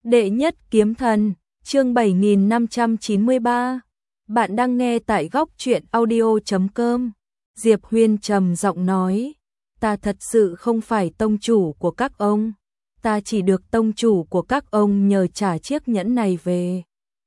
Đệ nhất kiếm thần, chương 7593. Bạn đang nghe tại góc truyện audio.com. Diệp Huyên trầm giọng nói, ta thật sự không phải tông chủ của các ông, ta chỉ được tông chủ của các ông nhờ trả chiếc nhẫn này về.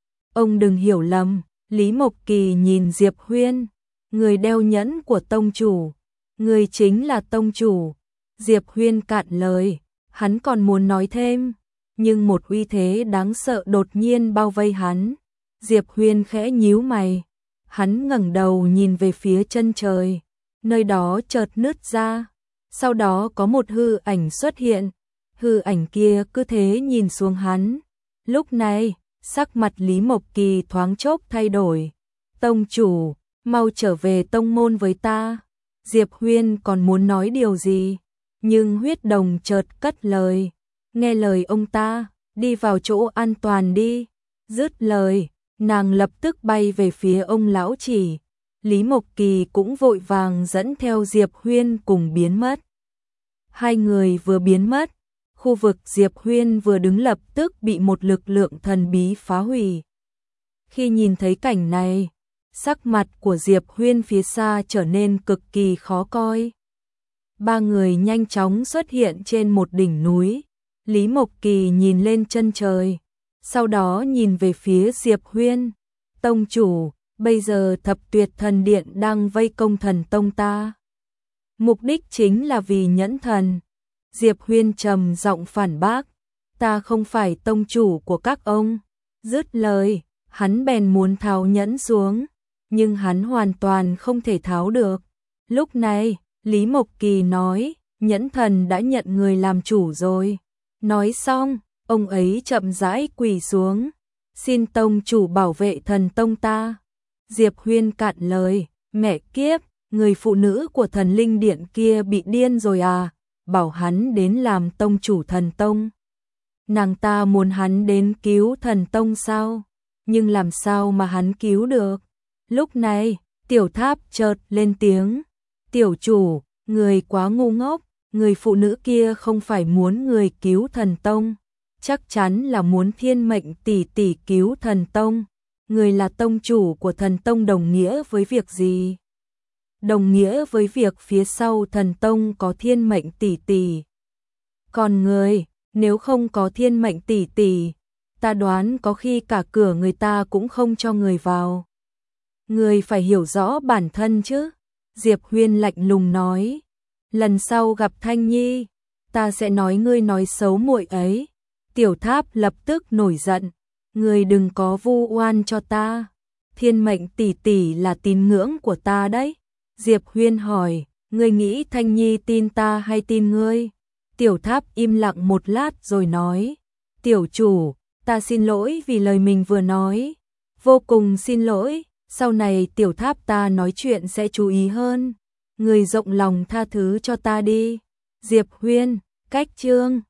Ông đừng hiểu lầm. Lý Mộc Kỳ nhìn Diệp Huyên, người đeo nhẫn của tông chủ, người chính là tông chủ. Diệp Huyên cạn lời, hắn còn muốn nói thêm, nhưng một uy thế đáng sợ đột nhiên bao vây hắn. Diệp Huyên khẽ nhíu mày, hắn ngẩng đầu nhìn về phía chân trời, nơi đó chợt nứt ra, sau đó có một hư ảnh xuất hiện, hư ảnh kia cứ thế nhìn xuống hắn. Lúc này, sắc mặt Lý Mộc Kỳ thoáng chốc thay đổi. Tông chủ, mau trở về tông môn với ta. Diệp Huyên còn muốn nói điều gì, nhưng huyết đồng chợt cất lời. Nghe lời ông ta, đi vào chỗ an toàn đi. Dứt lời, nàng lập tức bay về phía ông lão chỉ. Lý Mộc Kỳ cũng vội vàng dẫn theo Diệp Huyên cùng biến mất. Hai người vừa biến mất, khu vực Diệp Huyên vừa đứng lập tức bị một lực lượng thần bí phá hủy. Khi nhìn thấy cảnh này, sắc mặt của Diệp Huyên phía xa trở nên cực kỳ khó coi. Ba người nhanh chóng xuất hiện trên một đỉnh núi. Lý Mộc Kỳ nhìn lên chân trời, sau đó nhìn về phía Diệp Huyên. Tông chủ, bây giờ Thập Tuyệt Thần Điện đang vây công thần tông ta. Mục đích chính là vì nhẫn thần. Diệp Huyên trầm giọng phản bác, ta không phải tông chủ của các ông. Dứt lời, hắn bèn muốn tháo nhẫn xuống, nhưng hắn hoàn toàn không thể tháo được. Lúc này, Lý Mộc Kỳ nói, nhẫn thần đã nhận người làm chủ rồi. Nói xong, ông ấy chậm rãi quỳ xuống, xin tông chủ bảo vệ thần tông ta. Diệp Huyên cạn lời, mẹ kiếp, người phụ nữ của thần linh điện kia bị điên rồi à, bảo hắn đến làm tông chủ thần tông. Nàng ta muốn hắn đến cứu thần tông sao, nhưng làm sao mà hắn cứu được. Lúc này, Tiểu Tháp chợt lên tiếng, tiểu chủ, người quá ngu ngốc. Người phụ nữ kia không phải muốn người cứu thần tông, chắc chắn là muốn Thiên Mệnh tỷ tỷ cứu thần tông. Người là tông chủ của thần tông đồng nghĩa với việc gì? Đồng nghĩa với việc phía sau thần tông có Thiên Mệnh tỷ tỷ. Còn người, nếu không có Thiên Mệnh tỷ tỷ, ta đoán có khi cả cửa người ta cũng không cho người vào. Người phải hiểu rõ bản thân chứ. Diệp Huyên lạnh lùng nói. Lần sau gặp Thanh Nhi, ta sẽ nói ngươi nói xấu muội ấy. Tiểu Tháp lập tức nổi giận, ngươi đừng có vu oan cho ta. Thiên Mệnh tỷ tỷ là tín ngưỡng của ta đấy. Diệp Huyên hỏi, ngươi nghĩ Thanh Nhi tin ta hay tin ngươi? Tiểu Tháp im lặng một lát rồi nói, tiểu chủ, ta xin lỗi vì lời mình vừa nói. Vô cùng xin lỗi, sau này Tiểu Tháp ta nói chuyện sẽ chú ý hơn. Người rộng lòng tha thứ cho ta đi. Diệp Huyên, cách chương